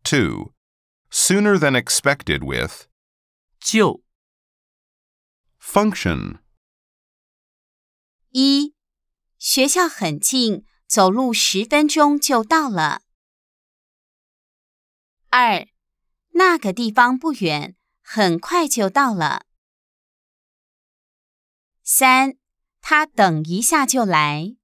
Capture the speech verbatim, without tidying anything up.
two. Sooner than expected with 就 function. 一、学校很近，走路十分钟就到了。二、那个地方不远，很快就到了。三、他等一下就来。